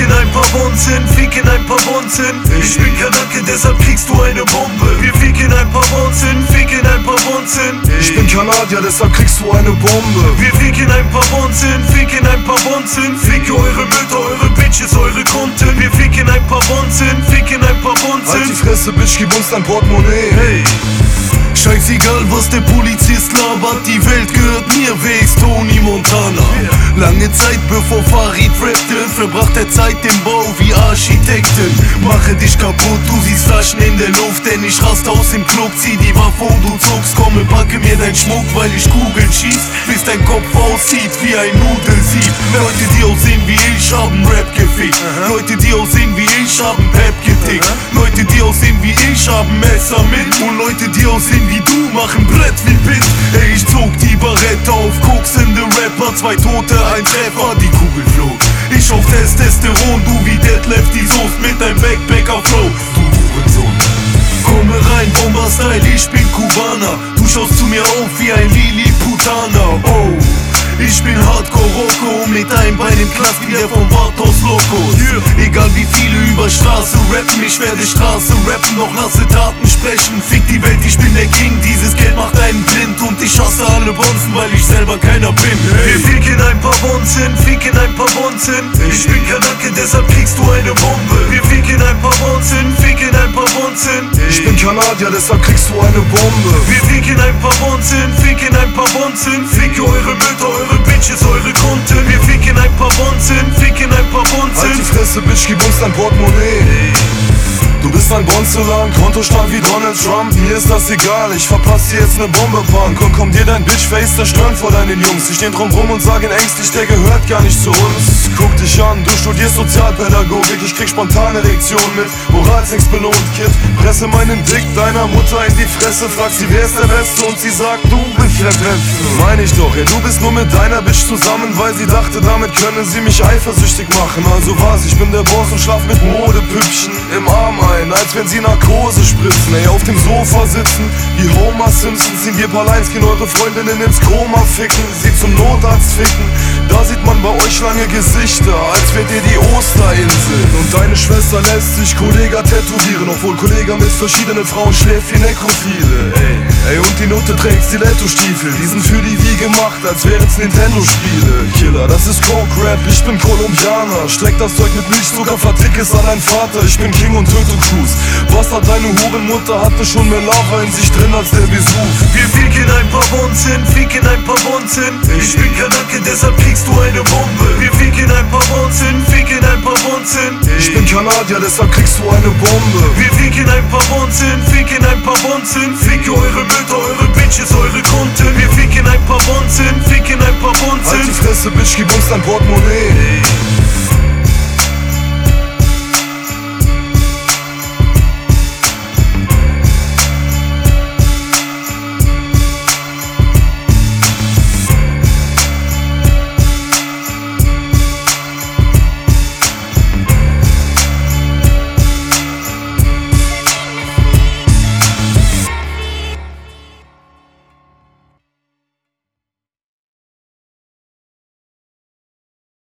ficken ein paar Bonzen, ficken ein paar Bonzen. Ich bin Kanake, deshalb kriegst du eine Bombe. Wir ficken ein paar Bonzen, ficken ein paar Bonzen. Ich bin Kanadier, deshalb kriegst du eine Bombe. Wir ficken ein paar Bonzen, ficken ein paar Bonzen. Ficke eure Mütter, eure Bitches, eure Konten. Wir ficken ein paar Bonzen, ficken ein paar Bonzen. Halt die Fresse, Bitch, gib uns dein Portemonnaie. Hey. Scheißegal, was der Polizist labert, die Welt gehört mir, wer ist Tony Montana? Lange Zeit bevor Farid rappte, verbracht er Zeit im Bau wie Architekten. Mache dich kaputt, du siehst Flaschen in der Luft, denn ich raste aus dem Club, zieh die Waffe und du zuckst. Komme, packe mir dein Schmuck, weil ich Kugeln schieß, bis dein Kopf aussieht wie ein Nudelsieb. Leute, die aussehen wie ich, haben Rap gefickt. Leute, die aussehen wie ich, haben Pep getickt. Leute, die aussehen wie ich, haben Messer mit. Und Leute, die aussehen wie du, machen Brett wie Pitt. Ey, ich zog die Barrette auf, koksende Rapper, 2 Tote, 1 Treffer, die Kugel flog. Ich auf Testosteron, du wie Detlef die Soße mit deinem Backpacker-Flow, du Hurensohn. Komme rein, Bomber-Style, ich bin Kubaner. Du schaust zu mir auf wie ein Lilliputaner. Oh, ich bin Hardcore-Rocco, mit einem Bein im Knast wie der vom Bartos Locos. Egal wie viele über Straße rappen, ich werde Straße rappen, doch lasse Taten sprechen. Fick die Welt, ich bin der King, dieses Geld macht einen blind. Und ich hasse alle Bonzen, weil ich selber keiner bin. Wir ficken ein paar Bonzen, ficken ein paar Bonzen. Ich bin Kanake, deshalb kriegst du eine Bombe. Wir ficken ein paar Bonzen, ficken ein paar Bonzen. Ich bin Kanadier, deshalb kriegst du eine Bombe. Wir ficken ein paar Bonzen, ficken ein paar Bonzen. Ficke eure Mütter, eure Bitches, eure Konten. Wir ficken ein paar Bonzen, ficken ein paar Bonzen. Halt die Fresse, Bitch, gib uns dein Portemonnaie. Du bist ein Bonzelang, Kontostand wie Donald Trump. Mir ist das egal, ich verpasse dir jetzt ne Bombe, Punk. Und komm dir dein Bitchface zerstören vor deinen Jungs. Ich steh drum rum und sag ihn ängstlich, der gehört gar nicht zu uns. Guck dich an, du studierst Sozialpädagogik. Ich krieg spontane Reaktionen mit, Morals nix belohnt, Kid. Presse meinen Dick deiner Mutter in die Fresse. Frag sie, wer ist der Beste und sie sagt, du bist der Beste. Mein ich doch, ja, du bist nur mit deiner Bitch zusammen, weil sie dachte, damit können sie mich eifersüchtig machen. Also was, ich bin der Boss und schlaf mit Modepüppchen im Arm ein, als wenn sie Narkose spritzen. Ey, auf dem Sofa sitzen, wie Homer Simpson, ziehen wir paar Lines, gehen eure Freundinnen ins Koma ficken, sie zum Notarzt ficken. Da sieht man bei euch lange Gesichter, als wärt ihr die Osterinsel. Und deine Schwester lässt sich Kollega tätowieren, obwohl Kollega mit verschiedenen Frauen schläft wie Nekrophile. Ey, und die Nutte trägt Stiletto-Stiefel, die sind für die wie gemacht, als wären's Nintendo-Spiele. Killer, das ist Coke-Rap, ich bin Kolumbianer. Streck das Zeug mit Milchzucker, vertick es an deinen Vater. Ich bin King und töte Crews. Was hat deine Hurenmutter, hatte schon mehr Lava in sich drin als der Vesuv. Wir ficken ein paar Bonzen, ficken ein paar Bonzen. Ich bin Kanake, deshalb kriegst du eine Bombe. Wir ficken ein paar Bonzen, ficken ein paar Bonzen. Ich bin Kanadier, deshalb kriegst du eine Bombe. Wir ficken ein paar Bonzen, ficken ein paar Bonzen. Ficke eure Mütter, eure Bitches, eure Konten. Wir ficken ein paar Bonzen, ficken ein paar Bonzen. Halt die Fresse, Bitch, gib uns dein Portemonnaie.